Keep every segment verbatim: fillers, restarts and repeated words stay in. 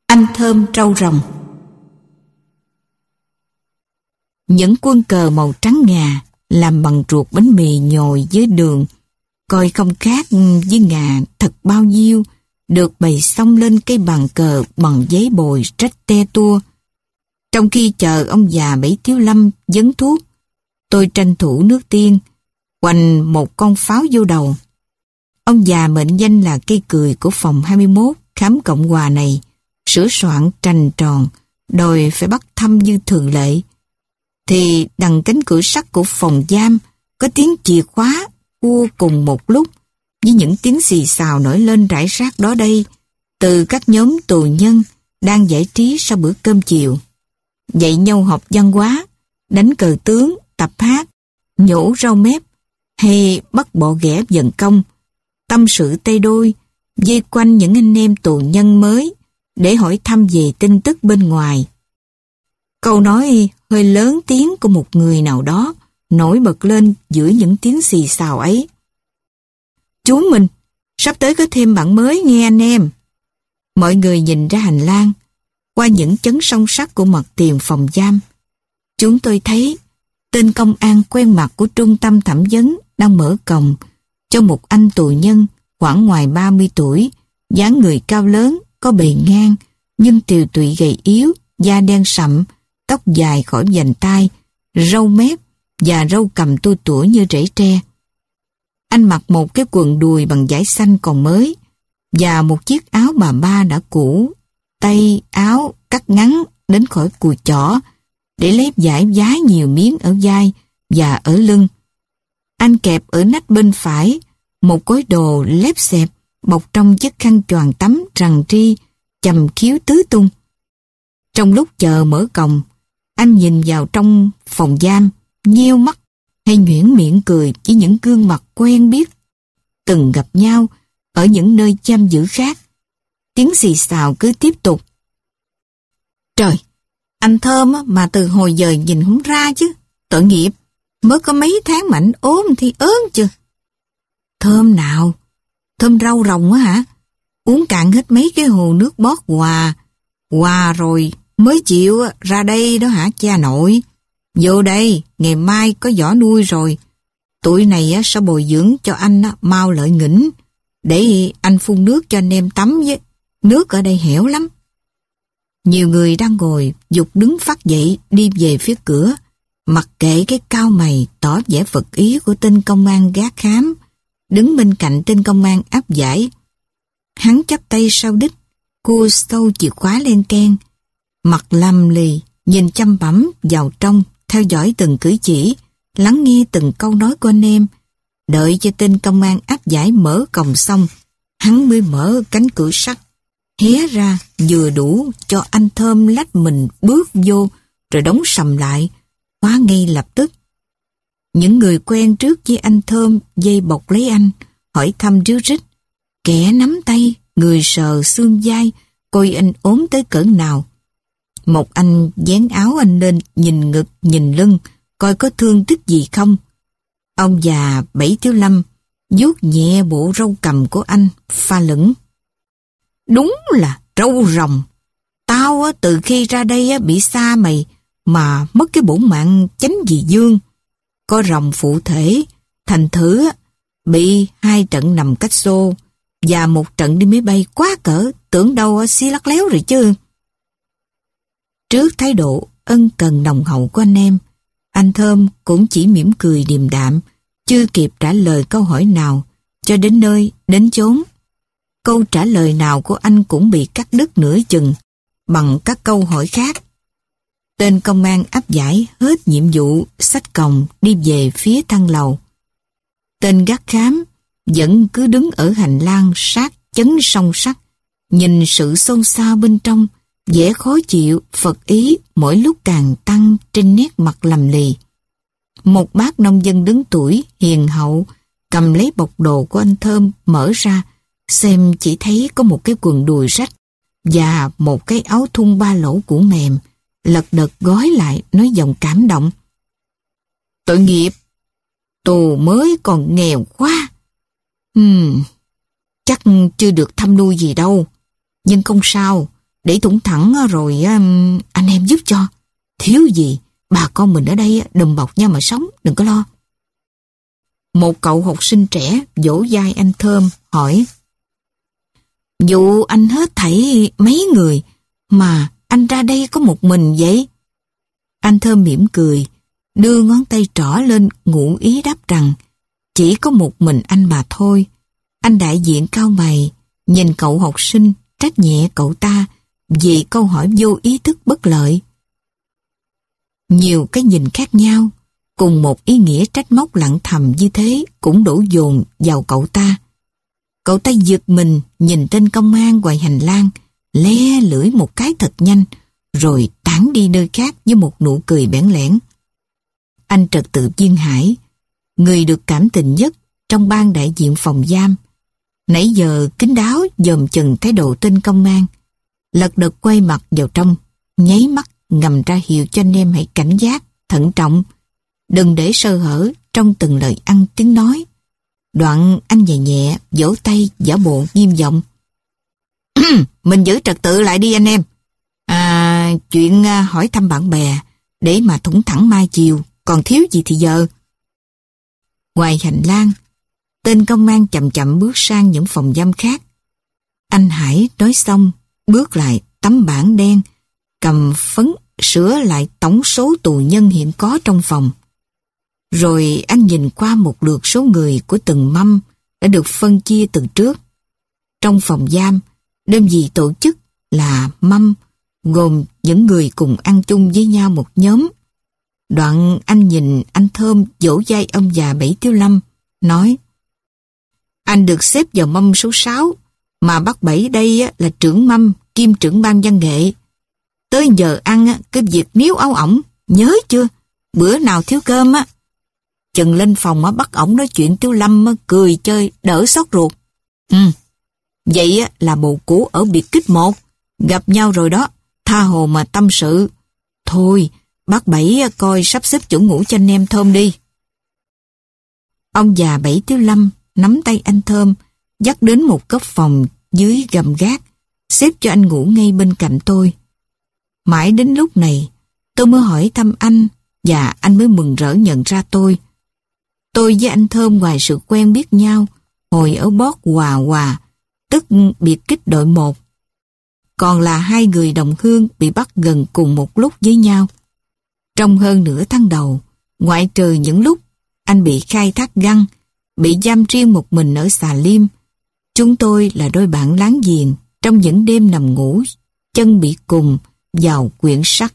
Anh Thơm trâu rồng. Những quân cờ màu trắng ngà làm bằng ruột bánh mì nhồi dưới đường, coi không khác với ngà thật bao nhiêu, được bày xong lên cây bàn cờ bằng giấy bồi rách te tua. Trong khi chờ ông già Bảy Tiếu Lâm dấn thuốc, tôi tranh thủ nước tiên, hoành một con pháo vô đầu. Ông già mệnh danh là cây cười của phòng hai mươi mốt khám Cộng Hòa này, sửa soạn trành tròn, đòi phải bắt thăm như thường lệ. Thì đằng cánh cửa sắt của phòng giam có tiếng chìa khóa cua cùng một lúc, với những tiếng xì xào nổi lên rải rác đó đây từ các nhóm tù nhân đang giải trí sau bữa cơm chiều, dạy nhau học văn hóa, đánh cờ tướng, tập hát, nhổ rau mép hay bắt bọ ghẻ dần công, tâm sự tay đôi, vây quanh những anh em tù nhân mới để hỏi thăm về tin tức bên ngoài. Câu nói hơi lớn tiếng của một người nào đó nổi bật lên giữa những tiếng xì xào ấy. Chú mình, sắp tới có thêm bạn mới nghe anh em. Mọi người nhìn ra hành lang, qua những chấn song sắt của mặt tiền phòng giam. Chúng tôi thấy tên công an quen mặt của trung tâm thẩm vấn đang mở cổng cho một anh tù nhân khoảng ngoài ba mươi tuổi, dáng người cao lớn, có bề ngang, nhưng tiều tụy gầy yếu, da đen sậm, tóc dài khỏi vành tai, râu mép và râu cầm tua tủa như rễ tre. Anh mặc một cái quần đùi bằng vải xanh còn mới và một chiếc áo bà ba đã cũ, tay áo cắt ngắn đến khỏi cùi chỏ để lấy vải vái nhiều miếng ở vai và ở lưng. Anh kẹp ở nách bên phải một gói đồ lép xẹp bọc trong chiếc khăn choàng tắm rằn ri, chầm khiếu tứ tung. Trong lúc chờ mở cổng, anh nhìn vào trong phòng giam, nheo mắt hay nhuyễn miệng cười với những gương mặt quen biết, từng gặp nhau ở những nơi giam giữ khác. Tiếng xì xào cứ tiếp tục. Trời, anh Thơm mà từ hồi giờ nhìn không ra chứ, tội nghiệp, mới có mấy tháng mà anh ốm thì ớn chứ. Thơm nào? Thơm rau rồng á hả? Uống cạn hết mấy cái hồ nước bót Hòa, Hòa rồi mới chịu ra đây đó hả cha nội? Vô đây, ngày mai có giỏ nuôi rồi. Tụi này sẽ bồi dưỡng cho anh mau lợi nghĩnh, để anh phun nước cho anh em tắm với. Nước ở đây hẻo lắm. Nhiều người đang ngồi giục đứng phát dậy đi về phía cửa, mặc kệ cái cau mày tỏ vẻ phật ý của tên công an gác khám, đứng bên cạnh tên công an áp giải. Hắn chắp tay sau đít, cua sâu chìa khóa len keng, mặt lăm lì, nhìn chăm bẵm vào trong, theo dõi từng cử chỉ, lắng nghe từng câu nói của anh em. Đợi cho tên công an áp giải mở cổng xong, hắn mới mở cánh cửa sắt, hé ra vừa đủ cho anh Thơm lách mình bước vô, rồi đóng sầm lại, khóa ngay lập tức. Những người quen trước với anh Thơm dây bọc lấy anh, hỏi thăm ríu rít, kẻ nắm tay, người sờ xương vai, coi anh ốm tới cỡ nào. Một anh dán áo anh lên, nhìn ngực, nhìn lưng, coi có thương tích gì không. Ông già Bảy Tiếu Lâm vuốt nhẹ bộ râu cầm của anh, pha lửng. Đúng là râu rồng. Tao á, từ khi ra đây á, bị xa mày mà mất cái bổn mạng chánh vì dương. Có rồng phụ thể, thành thử á, bị hai trận nằm cách xô và một trận đi máy bay quá cỡ, tưởng đâu á, xí lắc léo rồi chứ. Trước thái độ ân cần nồng hậu của anh em, anh Thơm cũng chỉ mỉm cười điềm đạm, chưa kịp trả lời câu hỏi nào, cho đến nơi, đến chốn. Câu trả lời nào của anh cũng bị cắt đứt nửa chừng bằng các câu hỏi khác. Tên công an áp giải hết nhiệm vụ xách còng đi về phía thang lầu. Tên gác khám vẫn cứ đứng ở hành lang sát chấn song sắt, nhìn sự xôn xao bên trong, vẻ khó chịu, phật ý mỗi lúc càng tăng trên nét mặt lầm lì. Một bác nông dân đứng tuổi, hiền hậu, cầm lấy bọc đồ của anh Thơm mở ra, xem chỉ thấy có một cái quần đùi rách và một cái áo thun ba lỗ cũ mềm, lật đật gói lại nói giọng cảm động. Tội nghiệp, tù mới còn nghèo quá. Hmm, chắc chưa được thăm nuôi gì đâu, nhưng không sao, để thủng thẳng rồi um, anh em giúp cho. Thiếu gì, bà con mình ở đây đùm bọc nhau mà sống, đừng có lo. Một cậu học sinh trẻ vỗ vai anh Thơm hỏi: Dù anh hết thảy mấy người mà anh ra đây có một mình vậy? Anh Thơm mỉm cười, đưa ngón tay trỏ lên ngụ ý đáp rằng chỉ có một mình anh bà thôi. Anh đại diện cau mày, nhìn cậu học sinh, trách nhẹ cậu ta vì câu hỏi vô ý thức bất lợi. Nhiều cái nhìn khác nhau, cùng một ý nghĩa trách móc lặng thầm như thế cũng đổ dồn vào cậu ta. Cậu ta giật mình nhìn tên công an ngoài hành lang, le lưỡi một cái thật nhanh, rồi tản đi nơi khác với một nụ cười bẽn lẽn. Anh trật tự viên Hải, người được cảm tình nhất trong ban đại diện phòng giam, nãy giờ kín đáo dòm chừng thái độ tên công an, lật đật quay mặt vào trong, nháy mắt ngầm ra hiệu cho anh em hãy cảnh giác, thận trọng, đừng để sơ hở trong từng lời ăn tiếng nói. Đoạn anh nhẹ nhẹ vỗ tay giả bộ nghiêm giọng: Mình giữ trật tự lại đi anh em. À, chuyện hỏi thăm bạn bè để mà thủng thẳng mai chiều, còn thiếu gì thì giờ. Ngoài hành lang, tên công an chậm chậm bước sang những phòng giam khác. Anh Hải nói xong, bước lại tấm bảng đen, cầm phấn sửa lại tổng số tù nhân hiện có trong phòng. Rồi anh nhìn qua một lượt số người của từng mâm đã được phân chia từ trước. Trong phòng giam, đơn vị tổ chức là mâm, gồm những người cùng ăn chung với nhau một nhóm. Đoạn anh nhìn anh Thơm vỗ vai ông già Bảy Tiếu Lâm, nói: Anh được xếp vào mâm số sáu, mà bác Bảy đây là trưởng mâm kiêm trưởng ban văn nghệ. Tới giờ ăn cái việc níu áo ổng, nhớ chưa? Bữa nào thiếu cơm á, chừng lên phòng á bắt ổng nói chuyện Tiếu Lâm cười chơi đỡ xót ruột. Ừ, vậy á là bồ cũ ở biệt kích một, gặp nhau rồi đó, tha hồ mà tâm sự. Thôi, bác Bảy coi sắp xếp chỗ ngủ cho anh em Thơm đi. Ông già Bảy Tiếu Lâm nắm tay anh Thơm, dắt đến một góc phòng dưới gầm gác, xếp cho anh ngủ ngay bên cạnh tôi. Mãi đến lúc này, tôi mới hỏi thăm anh, và anh mới mừng rỡ nhận ra tôi. Tôi với anh Thơm ngoài sự quen biết nhau, hồi ở Bót Hòa Hòa, tức biệt kích đội một, còn là hai người đồng hương bị bắt gần cùng một lúc với nhau. Trong hơn nửa tháng đầu, ngoại trừ những lúc anh bị khai thác găng, bị giam riêng một mình ở Xà Liêm, chúng tôi là đôi bạn láng giềng trong những đêm nằm ngủ, chân bị cùng vào quyển sắt.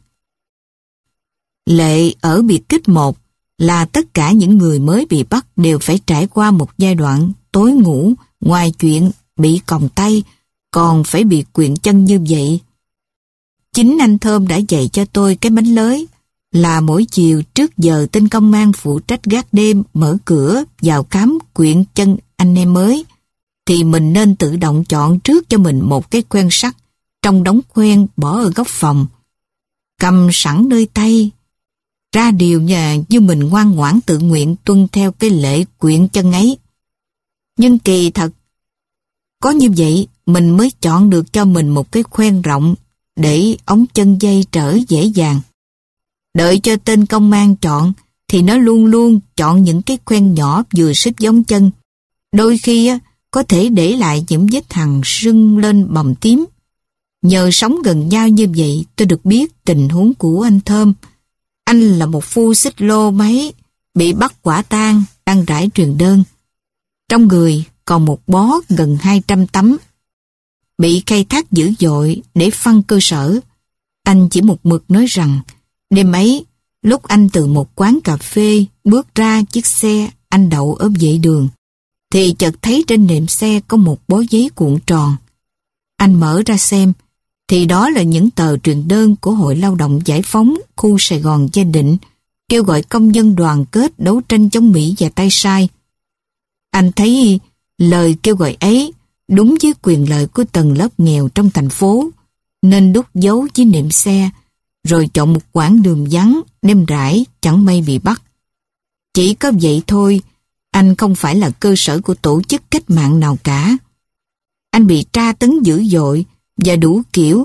Lệ ở biệt kích một là tất cả những người mới bị bắt đều phải trải qua một giai đoạn tối ngủ, ngoài chuyện bị còng tay, còn phải bị quyện chân như vậy. Chính anh Thơm đã dạy cho tôi cái bánh lới, là mỗi chiều trước giờ tên công an phụ trách gác đêm mở cửa vào khám quyện chân anh em mới, thì mình nên tự động chọn trước cho mình một cái khoen sắt trong đống khoen bỏ ở góc phòng, cầm sẵn nơi tay, ra điều nhà như mình ngoan ngoãn tự nguyện tuân theo cái lễ quyện chân ấy. Nhưng kỳ thật, có như vậy mình mới chọn được cho mình một cái khoen rộng để ống chân dây trở dễ dàng. Đợi cho tên công an chọn thì nó luôn luôn chọn những cái khoen nhỏ vừa xếp giống chân. Đôi khi có thể để lại những vết hằn sưng lên bầm tím. Nhờ sống gần nhau như vậy, tôi được biết tình huống của anh Thơm. Anh là một phu xích lô máy, bị bắt quả tang, đang rải truyền đơn. Trong người còn một bó gần hai trăm tấm. Bị khai thác dữ dội để phân cơ sở. Anh chỉ một mực nói rằng, đêm ấy, lúc anh từ một quán cà phê bước ra chiếc xe anh đậu ở vệ đường, thì chợt thấy trên nệm xe có một bó giấy cuộn tròn. Anh mở ra xem, thì đó là những tờ truyền đơn của Hội Lao động Giải phóng khu Sài Gòn Gia Định, kêu gọi công dân đoàn kết đấu tranh chống Mỹ và tay sai. Anh thấy lời kêu gọi ấy đúng với quyền lợi của tầng lớp nghèo trong thành phố, nên đút dấu dưới nệm xe, rồi chọn một quãng đường vắng, đêm rãi, chẳng may bị bắt. Chỉ có vậy thôi, anh không phải là cơ sở của tổ chức cách mạng nào cả. Anh bị tra tấn dữ dội và đủ kiểu,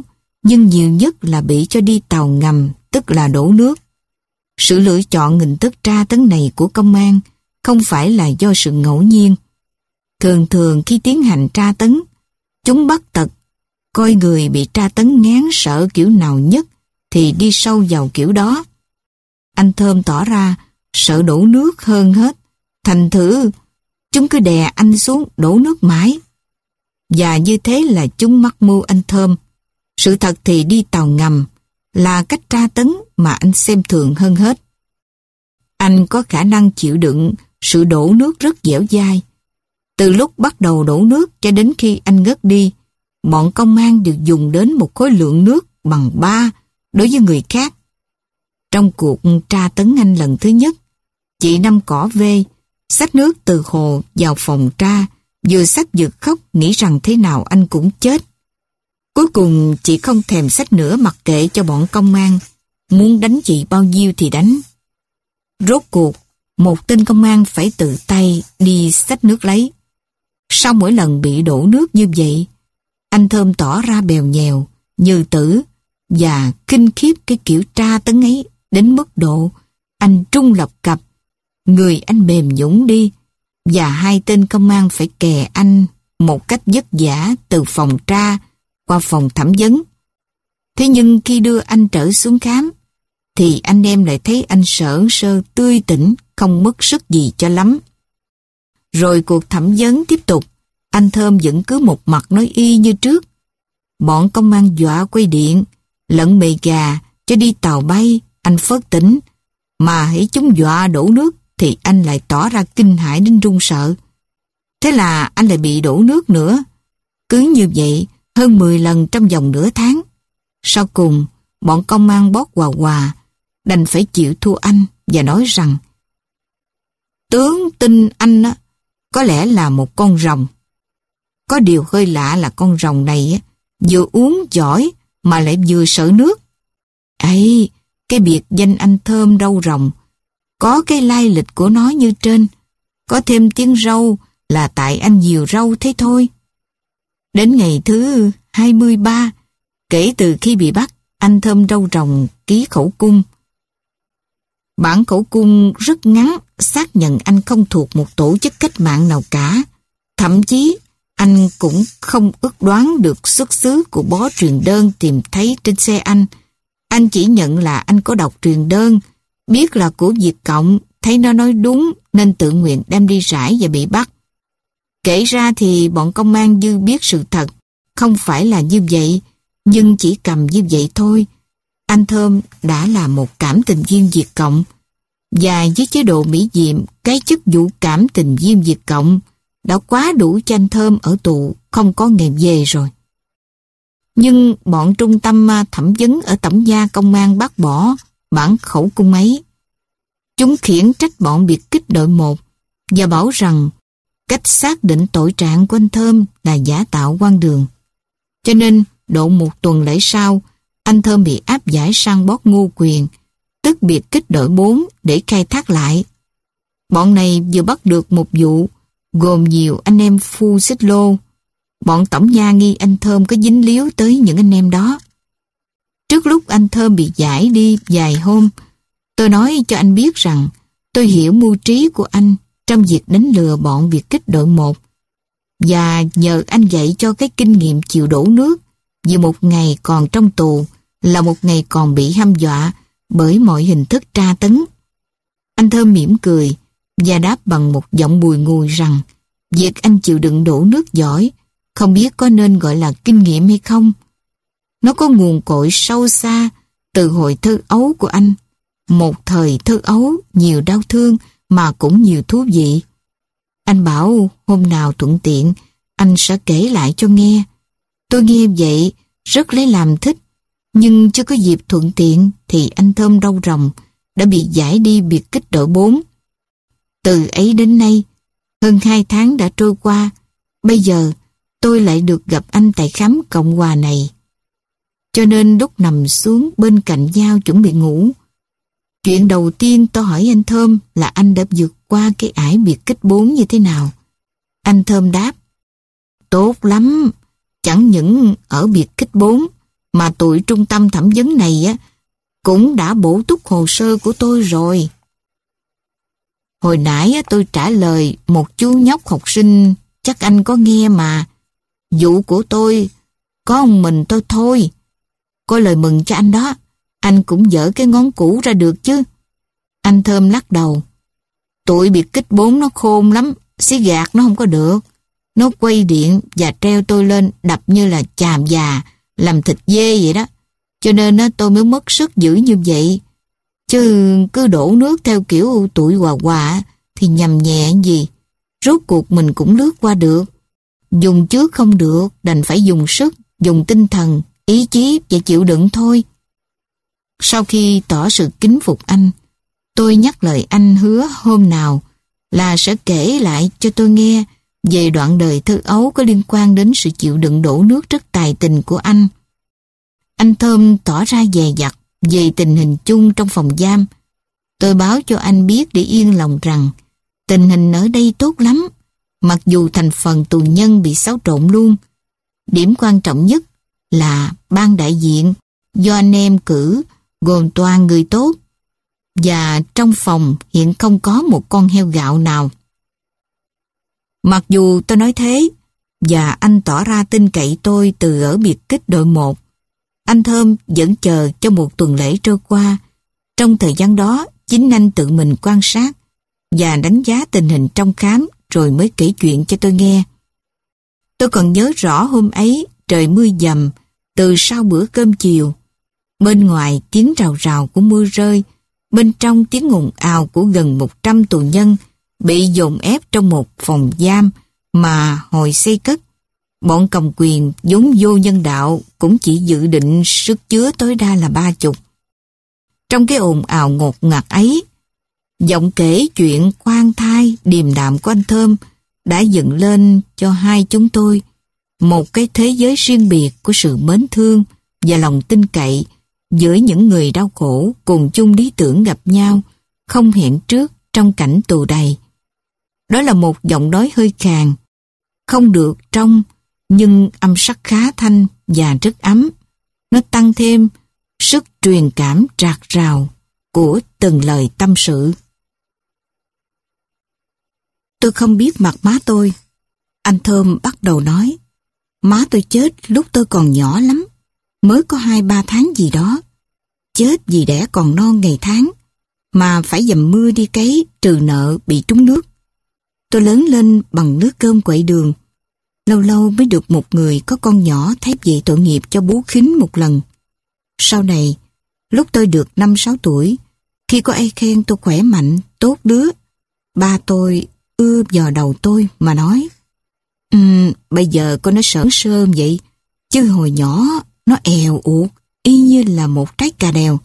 nhưng nhiều nhất là bị cho đi tàu ngầm, tức là đổ nước. Sự lựa chọn hình thức tra tấn này của công an không phải là do sự ngẫu nhiên. Thường thường khi tiến hành tra tấn, chúng bắt tật, coi người bị tra tấn ngán sợ kiểu nào nhất thì đi sâu vào kiểu đó. Anh Thơm tỏ ra sợ đổ nước hơn hết, thành thử chúng cứ đè anh xuống đổ nước mãi. Và như thế là chúng mắc mưu anh Thơm. Sự thật thì đi tàu ngầm là cách tra tấn mà anh xem thường hơn hết. Anh có khả năng chịu đựng sự đổ nước rất dẻo dai. Từ lúc bắt đầu đổ nước cho đến khi anh ngất đi, bọn công an đều dùng đến một khối lượng nước bằng ba đối với người khác. Trong cuộc tra tấn anh lần thứ nhất, chị Năm Cỏ V xách nước từ hồ vào phòng tra, vừa xách vừa khóc nghĩ rằng thế nào anh cũng chết. Cuối cùng chị không thèm xách nữa, mặc kệ cho bọn công an muốn đánh chị bao nhiêu thì đánh. Rốt cuộc, một tên công an phải tự tay đi xách nước lấy. Sau mỗi lần bị đổ nước như vậy, anh Thơm tỏ ra bèo nhèo, như tử và kinh khiếp cái kiểu tra tấn ấy đến mức độ anh trung lập cập, người anh mềm nhũn đi và hai tên công an phải kè anh một cách vất vả từ phòng tra qua phòng thẩm vấn. Thế nhưng khi đưa anh trở xuống khám thì anh em lại thấy anh sởn sơ tươi tỉnh, không mất sức gì cho lắm. Rồi cuộc thẩm vấn tiếp tục, anh Thơm vẫn cứ một mặt nói y như trước. Bọn công an dọa quay điện, lẫn mề gà cho đi tàu bay, anh phớt tỉnh. Mà hãy chúng dọa đổ nước thì anh lại tỏ ra kinh hãi đến run sợ. Thế là anh lại bị đổ nước nữa. Cứ như vậy hơn mười lần trong vòng nửa tháng. Sau cùng, bọn công an bót quà quà, đành phải chịu thua anh và nói rằng tướng tin anh á, có lẽ là một con rồng. Có điều hơi lạ là con rồng này á, vừa uống giỏi mà lại vừa sợ nước. Ấy, cái biệt danh anh Thơm râu rồng, có cái lai lịch của nó như trên, có thêm tiếng râu là tại anh nhiều râu thế thôi. Đến ngày thứ hai mươi ba, kể từ khi bị bắt, anh Thơm râu rồng ký khẩu cung. Bản khẩu cung rất ngắn, xác nhận anh không thuộc một tổ chức cách mạng nào cả. Thậm chí, anh cũng không ước đoán được xuất xứ của bó truyền đơn tìm thấy trên xe anh. Anh chỉ nhận là anh có đọc truyền đơn, biết là của Việt Cộng, thấy nó nói đúng nên tự nguyện đem đi rải và bị bắt. Kể ra thì bọn công an dư biết sự thật, không phải là như vậy, nhưng chỉ cầm như vậy thôi. Anh Thơm đã là một cảm tình viên Việt Cộng, và với chế độ Mỹ Diệm, cái chức vụ cảm tình viên Việt Cộng đã quá đủ cho anh Thơm ở tù, không có ngày về rồi. Nhưng bọn trung tâm thẩm vấn ở tổng gia công an bác bỏ bản khẩu cung ấy. Chúng khiển trách bọn biệt kích đội một và bảo rằng cách xác định tội trạng của anh Thơm là giả tạo quan đường. Cho nên độ một tuần lễ sau, anh Thơm bị áp giải sang bót Ngô Quyền, tức biệt kích đội bốn để khai thác lại. Bọn này vừa bắt được một vụ gồm nhiều anh em phu xích lô. Bọn tổng nha nghi anh Thơm có dính líu tới những anh em đó. Trước lúc anh Thơm bị giải đi vài hôm, tôi nói cho anh biết rằng tôi hiểu mưu trí của anh trong việc đánh lừa bọn biệt kích đội một, và nhờ anh dạy cho cái kinh nghiệm chịu đổ nước, vì một ngày còn trong tù là một ngày còn bị hăm dọa bởi mọi hình thức tra tấn. Anh Thơm mỉm cười và đáp bằng một giọng bùi ngùi rằng việc anh chịu đựng đổ nước giỏi không biết có nên gọi là kinh nghiệm hay không. Nó có nguồn cội sâu xa từ hồi thơ ấu của anh. Một thời thơ ấu nhiều đau thương mà cũng nhiều thú vị. Anh bảo hôm nào thuận tiện anh sẽ kể lại cho nghe. Tôi nghe vậy rất lấy làm thích, nhưng chưa có dịp thuận tiện thì anh Thơm râu rồng đã bị giải đi biệt kích đội bốn. Từ ấy đến nay, hơn hai tháng đã trôi qua, bây giờ tôi lại được gặp anh tại khám Cộng Hòa này. Cho nên lúc nằm xuống bên cạnh nhau chuẩn bị ngủ, chuyện đầu tiên tôi hỏi anh Thơm là anh đã vượt qua cái ải biệt kích bốn như thế nào. Anh Thơm đáp, tốt lắm, chẳng những ở biệt kích bốn mà tụi trung tâm thẩm vấn này á cũng đã bổ túc hồ sơ của tôi rồi. Hồi nãy á, tôi trả lời một chú nhóc học sinh, chắc anh có nghe mà. Vụ của tôi có một mình tôi thôi. Có lời mừng cho anh đó. Anh cũng dở cái ngón cũ ra được chứ. Anh Thơm lắc đầu. Tụi biệt kích bốn nó khôn lắm, xí gạt nó không có được. Nó quay điện và treo tôi lên đập như là chàm già, làm thịt dê vậy đó. Cho nên á, tôi mới mất sức giữ như vậy. Chứ cứ đổ nước theo kiểu tụi hòa hòa thì nhầm nhẹ gì. Rốt cuộc mình cũng lướt qua được. Dùng trước không được, đành phải dùng sức, dùng tinh thần, ý chí và chịu đựng thôi. Sau khi tỏ sự kính phục anh, tôi nhắc lời anh hứa hôm nào là sẽ kể lại cho tôi nghe về đoạn đời thơ ấu có liên quan đến sự chịu đựng đổ nước rất tài tình của anh. Anh Thơm tỏ ra dè dặt về tình hình chung trong phòng giam. Tôi báo cho anh biết để yên lòng rằng tình hình ở đây tốt lắm, mặc dù thành phần tù nhân bị xáo trộn luôn. Điểm quan trọng nhất là ban đại diện do anh em cử gồm toàn người tốt, và trong phòng hiện không có một con heo gạo nào. Mặc dù tôi nói thế, và anh tỏ ra tin cậy tôi từ ở biệt kích đội một, anh Thơm vẫn chờ cho một tuần lễ trôi qua. Trong thời gian đó, chính anh tự mình quan sát và đánh giá tình hình trong khám rồi mới kể chuyện cho tôi nghe. Tôi còn nhớ rõ hôm ấy trời mưa dầm từ sau bữa cơm chiều. Bên ngoài tiếng rào rào của mưa rơi, bên trong tiếng ồn ào của gần một trăm tù nhân bị dồn ép trong một phòng giam mà hồi xây cất. Bọn cầm quyền vốn vô nhân đạo cũng chỉ dự định sức chứa tối đa là ba chục. Trong cái ồn ào ngột ngạt ấy, giọng kể chuyện khoan thai điềm đạm của anh Thơm đã dựng lên cho hai chúng tôi một cái thế giới riêng biệt của sự mến thương và lòng tin cậy giữa những người đau khổ cùng chung lý tưởng gặp nhau không hẹn trước trong cảnh tù đầy. Đó là một giọng nói hơi khàn, không được trong, nhưng âm sắc khá thanh và rất ấm. Nó tăng thêm sức truyền cảm rạc rào của từng lời tâm sự. Tôi không biết mặt má tôi. Anh Thơm bắt đầu nói. Má tôi chết lúc tôi còn nhỏ lắm, mới có hai ba tháng gì đó. Chết vì đẻ còn non ngày tháng, mà phải dầm mưa đi cấy trừ nợ bị trúng nước. Tôi lớn lên bằng nước cơm quậy đường. Lâu lâu mới được một người có con nhỏ thép về tội nghiệp cho bố khính một lần. Sau này, lúc tôi được năm sáu tuổi, khi có ai khen tôi khỏe mạnh, tốt đứa, ba tôi ưa vào đầu tôi mà nói: um, bây giờ con nó sởn sơm vậy, chứ hồi nhỏ nó èo uột, y như là một trái cà đèo.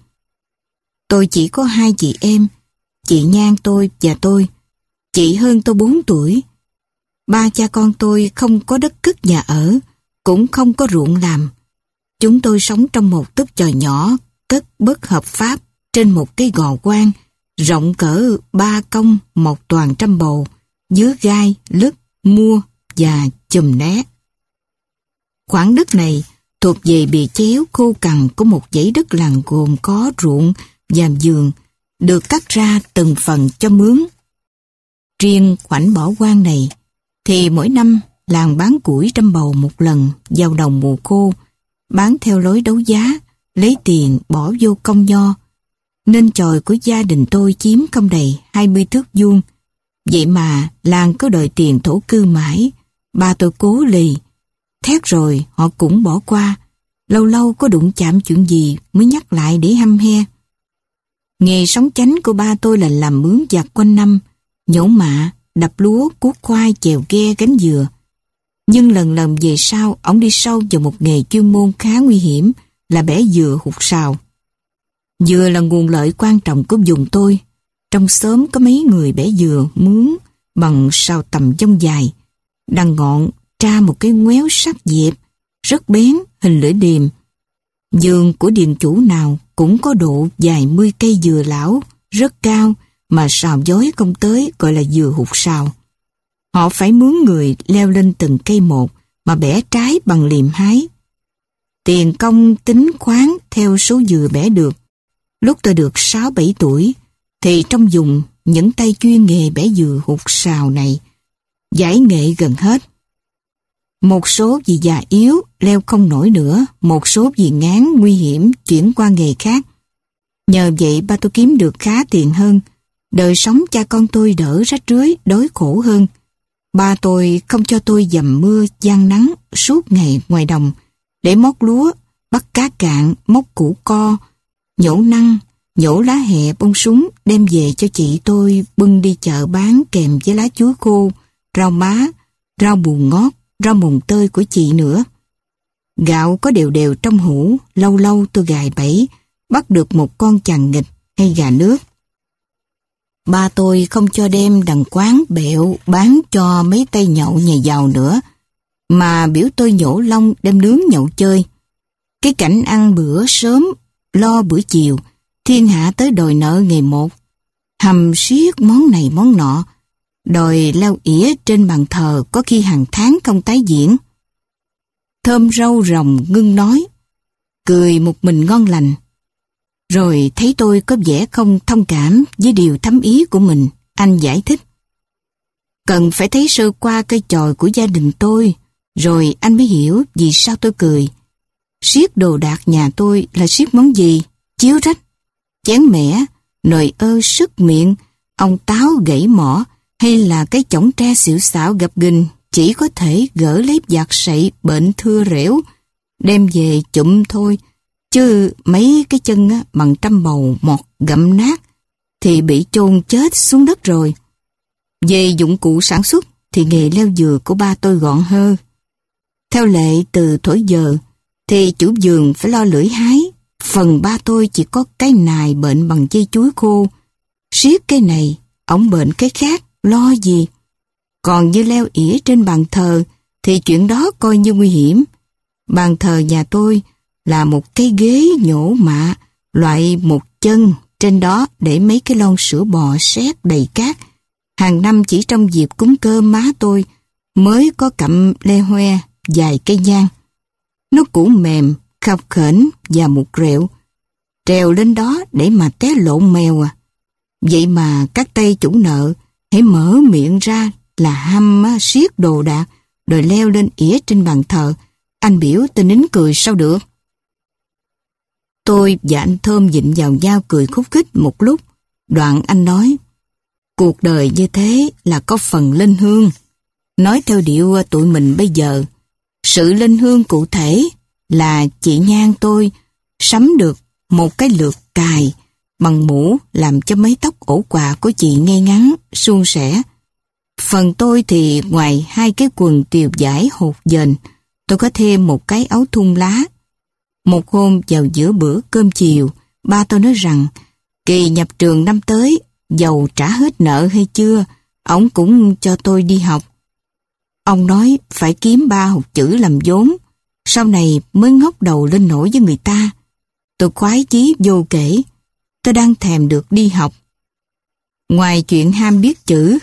Tôi chỉ có hai chị em, chị Nhan tôi và tôi. Chị hơn tôi bốn tuổi. Ba cha con tôi không có đất cất nhà ở, cũng không có ruộng làm. Chúng tôi sống trong một túp chòi nhỏ, cất bất hợp pháp trên một cái gò quan, rộng cỡ ba công một toàn trăm bầu, dứa gai, lứt, mua và chùm né. Khoảng đất này thuộc về bìa chéo khô cằn của một dãy đất làng gồm có ruộng và vườn, được cắt ra từng phần cho mướn. Riêng khoảnh bỏ hoang này, thì mỗi năm làng bán củi trăm bầu một lần vào đầu mùa khô, bán theo lối đấu giá, lấy tiền bỏ vô công nho. Nên chòi của gia đình tôi chiếm không đầy hai mươi thước vuông. Vậy mà làng cứ đòi tiền thổ cư mãi, ba tôi cố lì. Thét rồi họ cũng bỏ qua, lâu lâu có đụng chạm chuyện gì mới nhắc lại để hăm he. Nghề sống chánh của ba tôi là làm mướn giặt quanh năm, nhổ mạ, đập lúa, cuốc khoai, chèo ghe, gánh dừa. Nhưng lần lần về sau, ổng đi sâu vào một nghề chuyên môn khá nguy hiểm là bẻ dừa hụt sào. Dừa là nguồn lợi quan trọng của vùng tôi. Trong xóm có mấy người bẻ dừa mướn bằng sào tầm dông dài. Đằng ngọn tra một cái ngoéo sắc dẹp, rất bén, hình lưỡi liềm. Vườn của điền chủ nào cũng có độ dài mươi cây dừa lão, rất cao, mà sào dối không tới, gọi là dừa hụt sào. Họ phải mướn người leo lên từng cây một mà bẻ trái bằng liềm hái. Tiền công tính khoán theo số dừa bẻ được. Lúc tôi được sáu bảy tuổi, thì trong vùng những tay chuyên nghề bẻ dừa hụt sào này, giải nghệ gần hết. Một số vì già yếu, leo không nổi nữa, một số vì ngán, nguy hiểm, chuyển qua nghề khác. Nhờ vậy ba tôi kiếm được khá tiền hơn, đời sống cha con tôi đỡ rách rưới, đói khổ hơn. Ba tôi không cho tôi dầm mưa, gian nắng suốt ngày ngoài đồng, để móc lúa, bắt cá cạn, móc củ co, nhổ năng, nhổ lá hẹ bông súng, đem về cho chị tôi bưng đi chợ bán kèm với lá chuối khô, rau má, rau bù ngót, rau mùng tơi của chị nữa. Gạo có đều đều trong hũ, lâu lâu tôi gài bẫy, bắt được một con chằn nghịch hay gà nước. Ba tôi không cho đem đằng quán bẹo bán cho mấy tay nhậu nhà giàu nữa, mà biểu tôi nhổ lông đem nướng nhậu chơi. Cái cảnh ăn bữa sớm, lo bữa chiều, thiên hạ tới đòi nợ ngày một, hầm siết món này món nọ, đòi leo ỉa trên bàn thờ có khi hàng tháng không tái diễn. Thơm rau rồng ngưng nói, cười một mình ngon lành. Rồi thấy tôi có vẻ không thông cảm với điều thấm ý của mình, anh giải thích. Cần phải thấy sơ qua cây chòi của gia đình tôi, rồi anh mới hiểu vì sao tôi cười. Siết đồ đạc nhà tôi là siết món gì? Chiếu rách, chén mẻ, nồi ơ sức miệng, ông táo gãy mỏ, hay là cái chõng tre xỉu xảo gập ghềnh chỉ có thể gỡ lấy giặt sậy bệnh thưa rẻo, đem về chụm thôi. Chứ mấy cái chân á, bằng trăm bầu mọt gặm nát thì bị chôn chết xuống đất rồi. Về dụng cụ sản xuất thì nghề leo dừa của ba tôi gọn hơn. Theo lệ từ thuở giờ thì chủ vườn phải lo lưỡi hái. Phần ba tôi chỉ có cái nài bệnh bằng dây chuối khô. Siết cái này, ổng bệnh cái khác, lo gì. Còn như leo ỉa trên bàn thờ thì chuyện đó coi như nguy hiểm. Bàn thờ nhà tôi là một cái ghế nhổ mạ, loại một chân, trên đó để mấy cái lon sữa bò sét đầy cát. Hàng năm chỉ trong dịp cúng cơm má tôi mới có cặm le hoe dài cây nhang. Nó cũ mềm, khập khểnh và mục rệu. Trèo lên đó để mà té lộn mèo à. Vậy mà các tay chủ nợ hãy mở miệng ra là hăm á, siết đồ đạc, rồi leo lên ỉa trên bàn thờ. Anh biểu tôi nín cười sao được. Tôi và anh Thơm dịnh vào nhau cười khúc khích một lúc. Đoạn anh nói, cuộc đời như thế là có phần linh hương. Nói theo điệu tụi mình bây giờ, sự linh hương cụ thể là chị Nhan tôi sắm được một cái lược cài bằng mũ làm cho mái tóc ổ quạ của chị ngay ngắn, suôn sẻ. Phần tôi thì ngoài hai cái quần tiều vải hột dền, tôi có thêm một cái áo thun lá. Một hôm vào giữa bữa cơm chiều, ba tôi nói rằng kỳ nhập trường năm tới, dầu trả hết nợ hay chưa, ổng cũng cho tôi đi học. Ông nói phải kiếm ba học chữ làm vốn, sau này mới ngóc đầu lên nổi với người ta. Tôi khoái chí vô kể, tôi đang thèm được đi học. Ngoài chuyện ham biết chữ,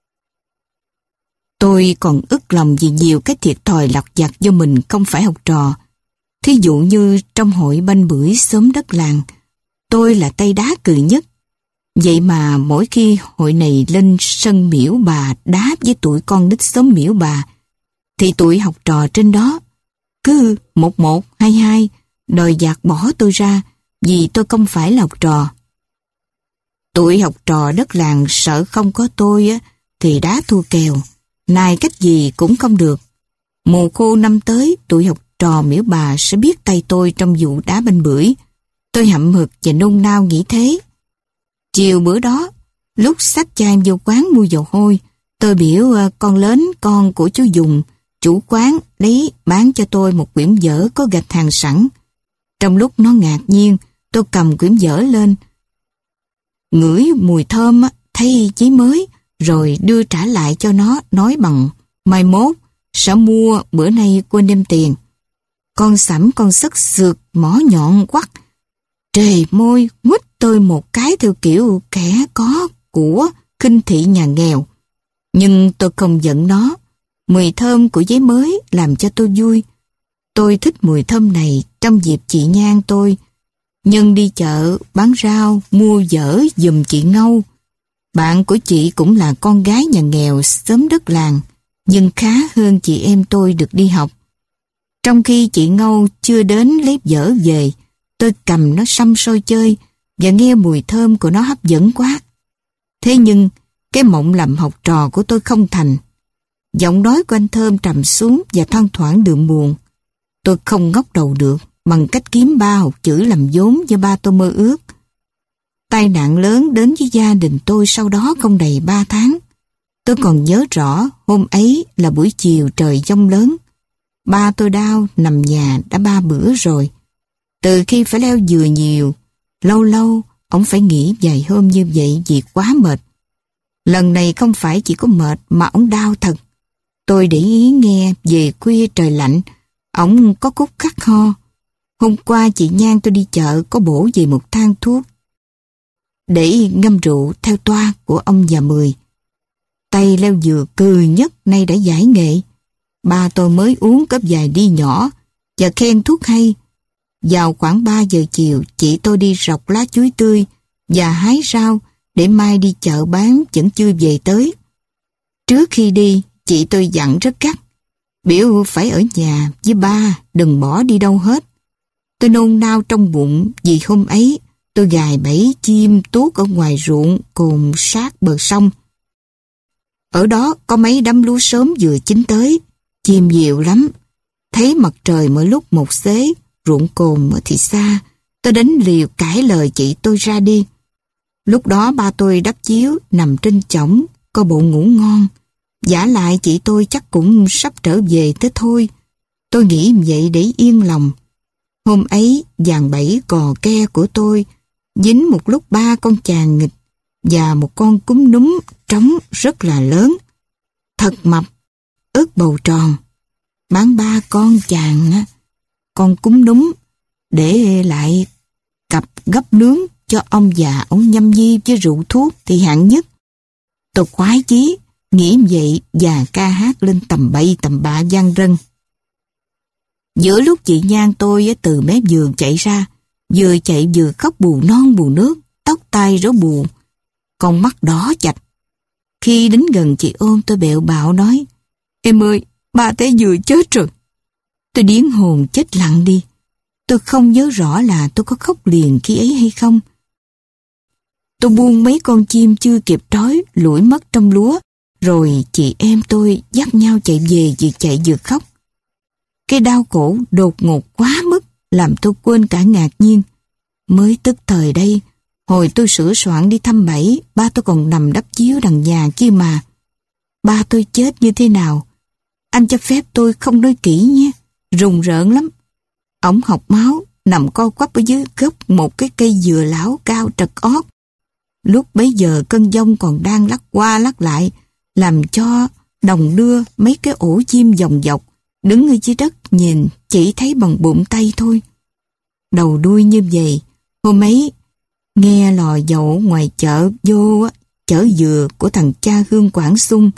tôi còn ức lòng vì nhiều cái thiệt thòi lặt vặt do mình không phải học trò. Thí dụ như trong hội banh bưởi xóm đất làng, tôi là tay đá cừ nhất. Vậy mà mỗi khi hội này lên sân miễu bà đá với tụi con nít xóm miễu bà, thì tụi học trò trên đó cứ một một, hai hai đòi dạt bỏ tôi ra vì tôi không phải là học trò. Tụi học trò đất làng sợ không có tôi á, thì đá thua kèo, nài cách gì cũng không được. Mùa khô năm tới, tụi học trò miễu bà sẽ biết tay tôi trong vụ đá banh bưởi. Tôi hậm hực và nôn nao nghĩ thế. Chiều bữa đó, lúc xách chai vô quán mua dầu hôi, tôi biểu uh, con lớn con của chú Dùng, chủ quán lấy bán cho tôi một quyển vở có gạch hàng sẵn. Trong lúc nó ngạc nhiên, tôi cầm quyển vở lên, ngửi mùi thơm, thấy chí mới, rồi đưa trả lại cho nó, nói bằng mai mốt sẽ mua, bữa nay quên đem tiền. Con sẩm con sất sượt mỏ nhọn quắc, trề môi nguýt tôi một cái theo kiểu kẻ có của khinh thị nhà nghèo. Nhưng tôi không giận nó, mùi thơm của giấy mới làm cho tôi vui. Tôi thích mùi thơm này trong dịp chị Nhan tôi nhân đi chợ bán rau mua dở giùm chị Ngâu. Bạn của chị cũng là con gái nhà nghèo xóm đất làng, nhưng khá hơn chị em tôi được đi học. Trong khi chị Ngâu chưa đến lấy dở về, tôi cầm nó xăm soi chơi và nghe mùi thơm của nó hấp dẫn quá. Thế nhưng, cái mộng làm học trò của tôi không thành. Giọng nói của anh Thơm trầm xuống và thoang thoảng đượm buồn. Tôi không ngóc đầu được bằng cách kiếm ba học chữ làm vốn cho ba tôi mơ ước. Tai nạn lớn đến với gia đình tôi sau đó không đầy ba tháng. Tôi còn nhớ rõ hôm ấy là buổi chiều trời giông lớn. Ba tôi đau nằm nhà đã ba bữa rồi. Từ khi phải leo dừa nhiều, lâu lâu ông phải nghỉ vài hôm như vậy vì quá mệt. Lần này không phải chỉ có mệt mà ông đau thật. Tôi để ý nghe về khuya trời lạnh, ông có cúc khắc ho. Hôm qua chị Nhan tôi đi chợ có bổ về một thang thuốc để ngâm rượu theo toa của ông già Mười. Tay leo dừa cười nhất nay đã giải nghệ. Ba tôi mới uống cốc vài đi nhỏ và khen thuốc hay. Vào khoảng ba giờ chiều, chị tôi đi rọc lá chuối tươi và hái rau để mai đi chợ bán vẫn chưa về tới. Trước khi đi, chị tôi dặn rất gắt, biểu phải ở nhà với ba, đừng bỏ đi đâu hết. Tôi nôn nao trong bụng vì hôm ấy tôi gài bẫy chim tuốt ở ngoài ruộng cồn sát bờ sông. Ở đó có mấy đám lúa sớm vừa chín tới, chim nhiều lắm. Thấy mặt trời mỗi lúc một xế, ruộng cồn thì xa, tôi đến liều cãi lời chị tôi ra đi. Lúc đó ba tôi đắp chiếu nằm trên chõng, có bộ ngủ ngon. Vả lại chị tôi chắc cũng sắp trở về tới thôi. Tôi nghĩ vậy để yên lòng. Hôm ấy dàn bẫy cò ke của tôi dính một lúc ba con chàng nghịch và một con cúm núm trống rất là lớn, thật mập, ướt bầu tròn. Bán ba con chàng con cúm núm để lại cặp gấp nướng cho ông già ông nhâm nhi với rượu thuốc thì hạng nhất. Tôi khoái chí nghĩ vậy và ca hát lên tầm bậy tầm bạ vang rân. Giữa lúc chị Nhan tôi từ mép giường chạy ra, vừa chạy vừa khóc bù non bù nước, tóc tai rối bù, con mắt đỏ chạch. Khi đến gần chị ôm tôi bẹo bạo nói, em ơi, ba té vừa chết rồi. Tôi điếng hồn chết lặng đi. Tôi không nhớ rõ là tôi có khóc liền khi ấy hay không. Tôi buông mấy con chim chưa kịp trói lủi mất trong lúa, rồi chị em tôi dắt nhau chạy về vừa chạy vừa khóc. Cái đau cổ đột ngột quá mức làm tôi quên cả ngạc nhiên. Mới tức thời đây, hồi tôi sửa soạn đi thăm bẫy, ba tôi còn nằm đắp chiếu đằng nhà kia mà. Ba tôi chết như thế nào? Anh cho phép tôi không nói kỹ nhé, rùng rợn lắm. Ổng học máu, nằm co quắp ở dưới gốc một cái cây dừa lão cao trật ót. Lúc bấy giờ cơn giông còn đang lắc qua lắc lại, làm cho đồng đưa mấy cái ổ chim vòng dọc, đứng ở dưới đất nhìn chỉ thấy bằng bụng tay thôi. Đầu đuôi như vậy, hôm ấy nghe lò dậu ngoài chợ vô chở dừa của thằng cha Hương Quảng Xung.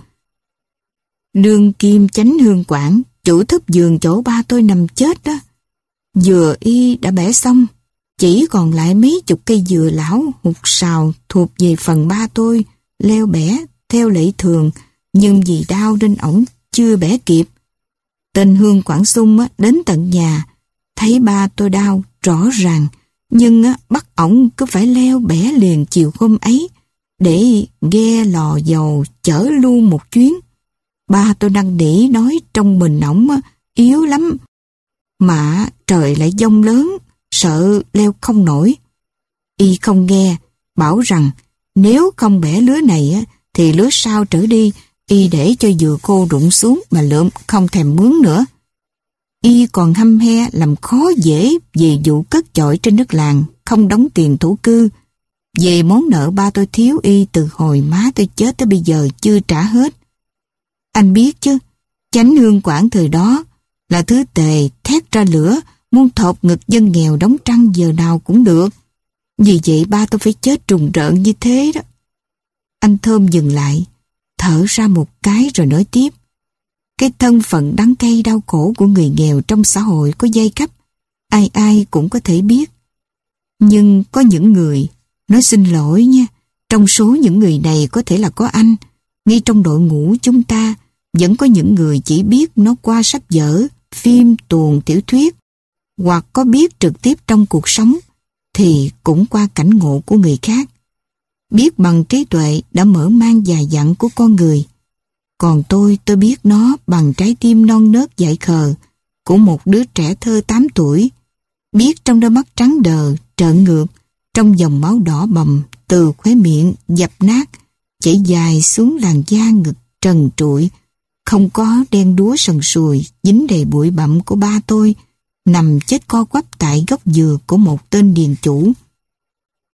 Đương kim chánh Hương Quảng, chủ thấp giường chỗ ba tôi nằm chết đó. Dừa y đã bẻ xong, chỉ còn lại mấy chục cây dừa lão hụt sào thuộc về phần ba tôi, leo bẻ theo lệ thường, nhưng vì đau nên ổng chưa bẻ kịp. Tên Hương Quảng Xung đến tận nhà, thấy ba tôi đau rõ ràng, nhưng bắt ổng cứ phải leo bẻ liền chiều hôm ấy để ghe lò dầu chở luôn một chuyến. Ba tôi năn nỉ nói trong mình ổng yếu lắm, mà trời lại giông lớn, sợ leo không nổi. Y không nghe, bảo rằng nếu không bẻ lứa này thì lứa sau trở đi, y để cho dừa khô rụng xuống mà lượm không thèm mướn nữa. Y còn hăm he làm khó dễ về vụ cất chọi trên đất làng, không đóng tiền thổ cư. Về món nợ ba tôi thiếu y từ hồi má tôi chết tới bây giờ chưa trả hết. Anh biết chứ, chánh Hương Quảng thời đó là thứ tề thét ra lửa, muốn thộp ngực dân nghèo đóng trăng giờ nào cũng được. Vì vậy ba tôi phải chết trùng rợn như thế đó. Anh Thơm dừng lại, thở ra một cái rồi nói tiếp. Cái thân phận đắng cay đau khổ của người nghèo trong xã hội có giai cấp, ai ai cũng có thể biết. Nhưng có những người, nói xin lỗi nha, trong số những người này có thể là có anh. Ngay trong đội ngũ chúng ta, vẫn có những người chỉ biết nó qua sách vở, phim, tuồng, tiểu thuyết, hoặc có biết trực tiếp trong cuộc sống, thì cũng qua cảnh ngộ của người khác. Biết bằng trí tuệ đã mở mang dài dặn của con người. Còn tôi, tôi biết nó bằng trái tim non nớt dại khờ của một đứa trẻ thơ tám tuổi. Biết trong đôi mắt trắng đờ, trợn ngược, trong dòng máu đỏ bầm từ khóe miệng dập nát, chảy dài xuống làn da ngực trần trụi, không có đen đúa sần sùi, dính đầy bụi bặm của ba tôi, nằm chết co quắp tại gốc dừa của một tên điền chủ,